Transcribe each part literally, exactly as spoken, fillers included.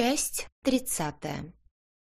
Часть тридцатая.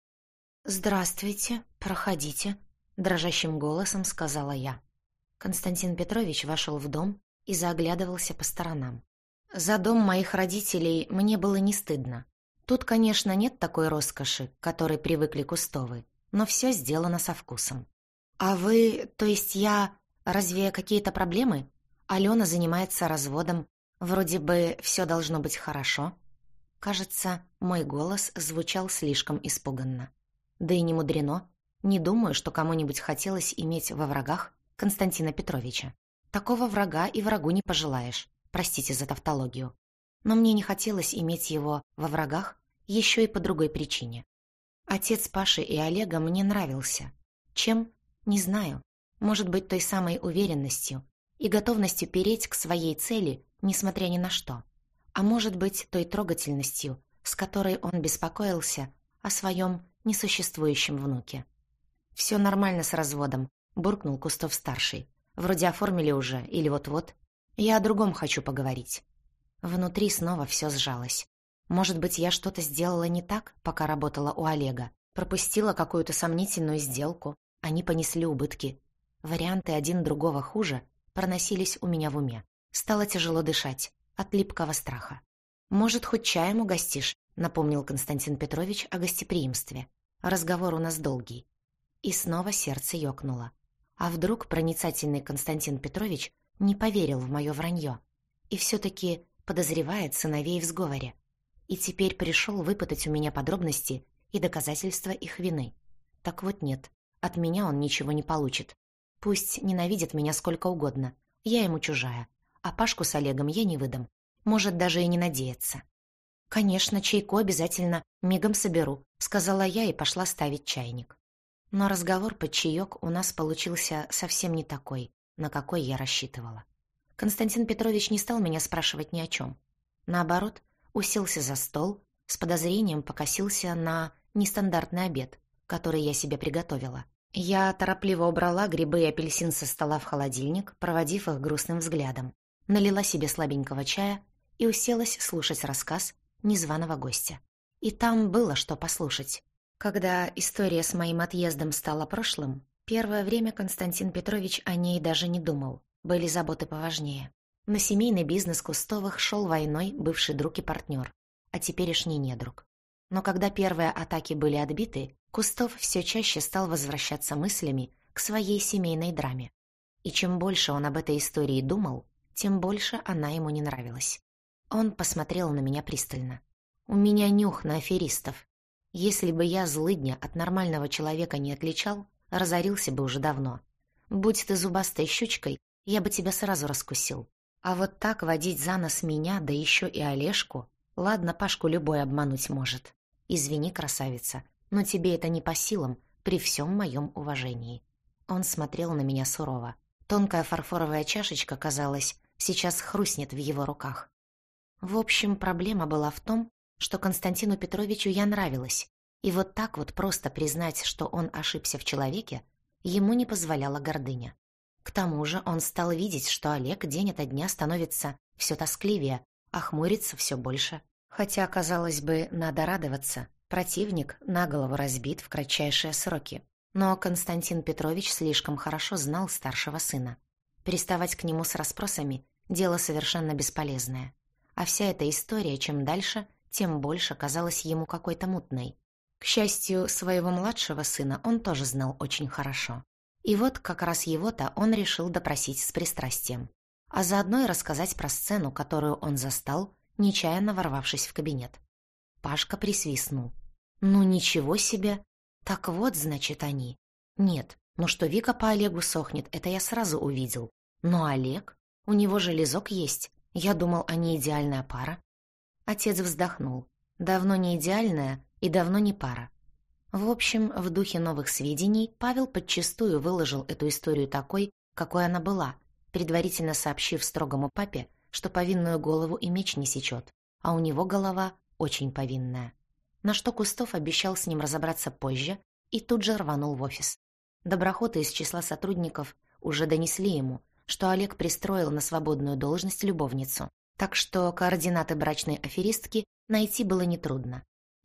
«Здравствуйте, проходите», — дрожащим голосом сказала я. Константин Петрович вошел в дом и заоглядывался по сторонам. За дом моих родителей мне было не стыдно. Тут, конечно, нет такой роскоши, к которой привыкли Кустовы, но все сделано со вкусом. «А вы, то есть я... Разве какие-то проблемы? Алена занимается разводом. Вроде бы все должно быть хорошо». Кажется, мой голос звучал слишком испуганно. Да и не мудрено. Не думаю, что кому-нибудь хотелось иметь во врагах Константина Петровича. Такого врага и врагу не пожелаешь, простите за тавтологию. Но мне не хотелось иметь его во врагах еще и по другой причине. Отец Паши и Олега мне нравился. Чем? Не знаю. Может быть, той самой уверенностью и готовностью переть к своей цели, несмотря ни на что. А может быть, той трогательностью, с которой он беспокоился о своем несуществующем внуке. «Все нормально с разводом», — буркнул Кустов-старший. «Вроде оформили уже, или вот-вот. Я о другом хочу поговорить». Внутри снова все сжалось. Может быть, я что-то сделала не так, пока работала у Олега. Пропустила какую-то сомнительную сделку. Они понесли убытки. Варианты один другого хуже проносились у меня в уме. Стало тяжело дышать от липкого страха. «Может, хоть чаем угостишь?» — напомнил Константин Петрович о гостеприимстве. «Разговор у нас долгий». И снова сердце ёкнуло. А вдруг проницательный Константин Петрович не поверил в мое вранье и все-таки подозревает сыновей в сговоре. И теперь пришел выпытать у меня подробности и доказательства их вины. Так вот нет, от меня он ничего не получит. Пусть ненавидит меня сколько угодно, я ему чужая. А Пашку с Олегом я не выдам. Может, даже и не надеяться. «Конечно, чайку обязательно мигом соберу», — сказала я и пошла ставить чайник. Но разговор под чаек у нас получился совсем не такой, на какой я рассчитывала. Константин Петрович не стал меня спрашивать ни о чем. Наоборот, уселся за стол, с подозрением покосился на нестандартный обед, который я себе приготовила. Я торопливо убрала грибы и апельсин со стола в холодильник, проводив их грустным взглядом. Налила себе слабенького чая и уселась слушать рассказ незваного гостя. И там было что послушать. Когда история с моим отъездом стала прошлым, первое время Константин Петрович о ней даже не думал. Были заботы поважнее. На семейный бизнес Кустовых шел войной бывший друг и партнер, а теперешний недруг. Но когда первые атаки были отбиты, Кустов все чаще стал возвращаться мыслями к своей семейной драме. И чем больше он об этой истории думал, тем больше она ему не нравилась. Он посмотрел на меня пристально. «У меня нюх на аферистов. Если бы я злыдня от нормального человека не отличал, разорился бы уже давно. Будь ты зубастой щучкой, я бы тебя сразу раскусил. А вот так водить за нос меня, да еще и Олежку, ладно, Пашку любой обмануть может. Извини, красавица, но тебе это не по силам при всем моем уважении». Он смотрел на меня сурово. Тонкая фарфоровая чашечка, казалось, сейчас хрустнет в его руках. В общем, проблема была в том, что Константину Петровичу я нравилась, и вот так вот просто признать, что он ошибся в человеке, ему не позволяла гордыня. К тому же он стал видеть, что Олег день ото дня становится все тоскливее, а хмурится все больше. Хотя, казалось бы, надо радоваться, противник на голову разбит в кратчайшие сроки. Но Константин Петрович слишком хорошо знал старшего сына. Приставать к нему с расспросами – дело совершенно бесполезное. А вся эта история, чем дальше, тем больше казалась ему какой-то мутной. К счастью, своего младшего сына он тоже знал очень хорошо. И вот как раз его-то он решил допросить с пристрастием. А заодно и рассказать про сцену, которую он застал, нечаянно ворвавшись в кабинет. Пашка присвистнул. «Ну ничего себе! Так вот, значит, они. Нет, ну что Вика по Олегу сохнет, это я сразу увидел. Но Олег? У него же лизок есть. Я думал, они идеальная пара». Отец вздохнул. Давно не идеальная и давно не пара. В общем, в духе новых сведений Павел подчистую выложил эту историю такой, какой она была, предварительно сообщив строгому папе, что повинную голову и меч не сечет, а у него голова очень повинная. На что Кустов обещал с ним разобраться позже и тут же рванул в офис. Доброхоты из числа сотрудников уже донесли ему, что Олег пристроил на свободную должность любовницу, так что координаты брачной аферистки найти было нетрудно.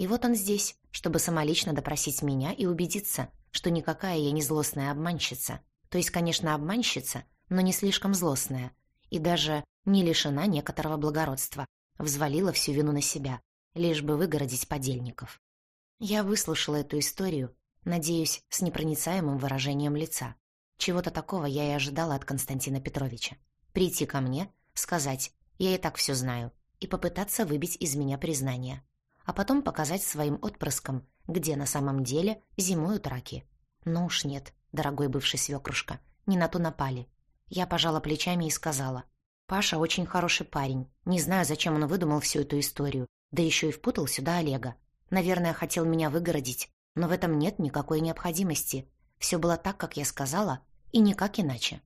И вот он здесь, чтобы самолично допросить меня и убедиться, что никакая я не злостная обманщица. То есть, конечно, обманщица, но не слишком злостная. И даже не лишена некоторого благородства. Взвалила всю вину на себя, лишь бы выгородить подельников. Я выслушала эту историю, надеюсь, с непроницаемым выражением лица. Чего-то такого я и ожидала от Константина Петровича. Прийти ко мне, сказать «я и так все знаю» и попытаться выбить из меня признание. А потом показать своим отпрыскам, где на самом деле зимуют раки. Ну уж нет, дорогой бывший свекрушка, не на то напали. Я пожала плечами и сказала: «Паша очень хороший парень. Не знаю, зачем он выдумал всю эту историю, да еще и впутал сюда Олега. Наверное, хотел меня выгородить, но в этом нет никакой необходимости. Все было так, как я сказала, и никак иначе».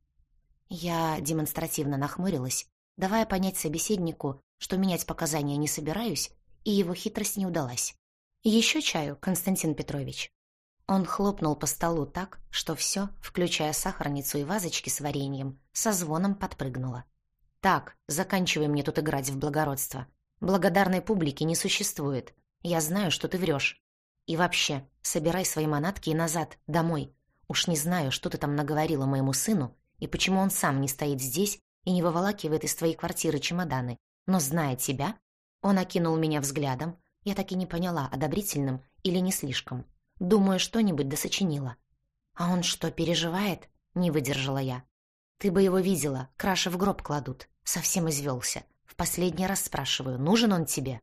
Я демонстративно нахмурилась, давая понять собеседнику, что менять показания не собираюсь, и его хитрость не удалась. «Еще чаю, Константин Петрович». Он хлопнул по столу так, что все, включая сахарницу и вазочки с вареньем, со звоном подпрыгнуло. «Так, заканчивай мне тут играть в благородство. Благодарной публики не существует. Я знаю, что ты врешь. И вообще, собирай свои манатки и назад, домой. Уж не знаю, что ты там наговорила моему сыну, и почему он сам не стоит здесь и не выволакивает из твоей квартиры чемоданы. Но, зная тебя...» Он окинул меня взглядом. Я так и не поняла, одобрительным или не слишком. Думаю, что-нибудь досочинила. «А он что, переживает?» — не выдержала я. «Ты бы его видела, краши в гроб кладут. Совсем извелся. В последний раз спрашиваю, нужен он тебе?»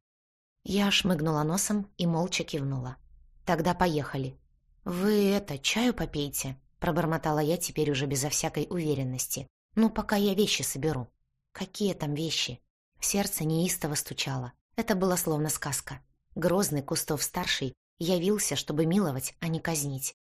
Я шмыгнула носом и молча кивнула. «Тогда поехали». «Вы это, чаю попейте?» — пробормотала я теперь уже безо всякой уверенности. «Ну, пока я вещи соберу». «Какие там вещи?» Сердце неистово стучало. Это было словно сказка. Грозный Кустов-старший явился, чтобы миловать, а не казнить.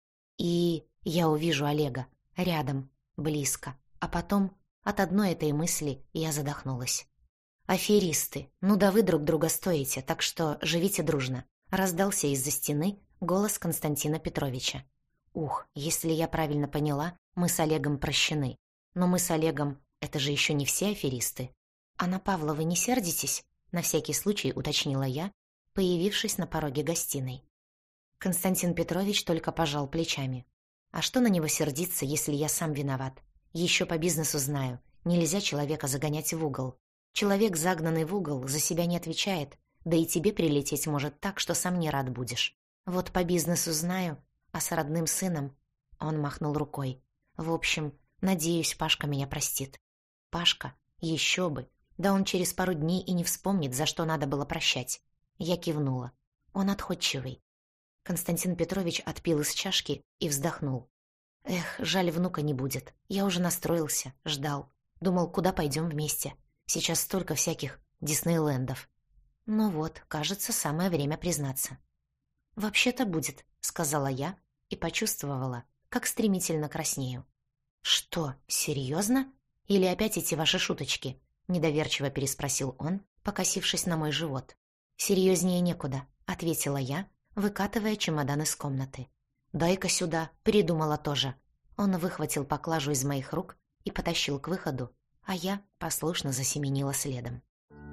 И я увижу Олега. Рядом, близко. А потом от одной этой мысли я задохнулась. «Аферисты, ну да вы друг друга стоите, так что живите дружно», — раздался из-за стены голос Константина Петровича. Ух, если я правильно поняла, мы с Олегом прощены. Но мы с Олегом — это же еще не все аферисты. «А на Павла вы не сердитесь?» — на всякий случай уточнила я, появившись на пороге гостиной. Константин Петрович только пожал плечами. «А что на него сердиться, если я сам виноват? Еще по бизнесу знаю, нельзя человека загонять в угол. Человек, загнанный в угол, за себя не отвечает, да и тебе прилететь может так, что сам не рад будешь. Вот по бизнесу знаю, а с родным сыном...» Он махнул рукой. «В общем, надеюсь, Пашка меня простит». «Пашка? Еще бы! Да он через пару дней и не вспомнит, за что надо было прощать». Я кивнула. Он отходчивый. Константин Петрович отпил из чашки и вздохнул. «Эх, жаль, внука не будет. Я уже настроился, ждал. Думал, куда пойдем вместе. Сейчас столько всяких Диснейлендов». Ну вот, кажется, самое время признаться. «Вообще-то будет», — сказала я и почувствовала, как стремительно краснею. «Что, серьезно? Или опять эти ваши шуточки?» — недоверчиво переспросил он, покосившись на мой живот. «Серьезнее некуда», — ответила я, выкатывая чемодан из комнаты. «Дай-ка сюда», — придумала тоже. Он выхватил поклажу из моих рук и потащил к выходу, а я послушно засеменила следом.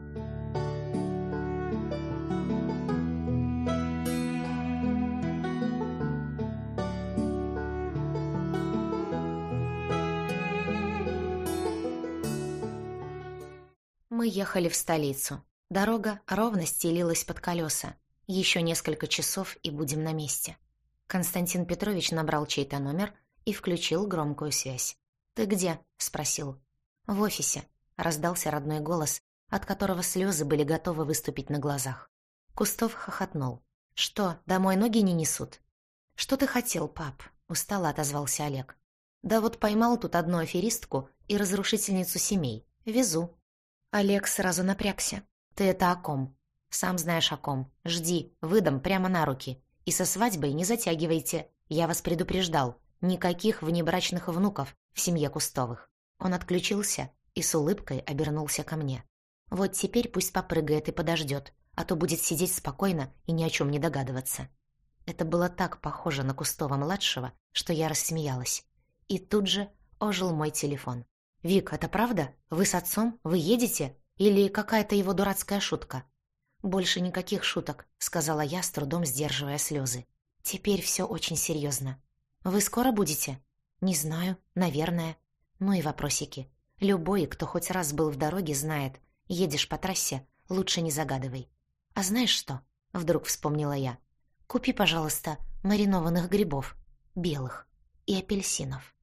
Мы ехали в столицу. Дорога ровно стелилась под колеса. Еще несколько часов и будем на месте. Константин Петрович набрал чей-то номер и включил громкую связь. «Ты где?» — спросил. «В офисе», — раздался родной голос, от которого слезы были готовы выступить на глазах. Кустов хохотнул. «Что, домой ноги не несут?» «Что ты хотел, пап?» — устало отозвался Олег. «Да вот поймал тут одну аферистку и разрушительницу семей. Везу». Олег сразу напрягся. «Ты это о ком?» «Сам знаешь о ком. Жди, выдам прямо на руки. И со свадьбой не затягивайте. Я вас предупреждал. Никаких внебрачных внуков в семье Кустовых». Он отключился и с улыбкой обернулся ко мне. «Вот теперь пусть попрыгает и подождет, а то будет сидеть спокойно и ни о чем не догадываться». Это было так похоже на Кустова-младшего, что я рассмеялась. И тут же ожил мой телефон. «Вик, это правда? Вы с отцом? Вы едете? Или какая-то его дурацкая шутка?» «Больше никаких шуток», — сказала я, с трудом сдерживая слезы. «Теперь все очень серьезно. Вы скоро будете?» «Не знаю. Наверное». Ну и вопросики. Любой, кто хоть раз был в дороге, знает. Едешь по трассе, лучше не загадывай. «А знаешь что?» — вдруг вспомнила я. «Купи, пожалуйста, маринованных грибов. Белых. И апельсинов».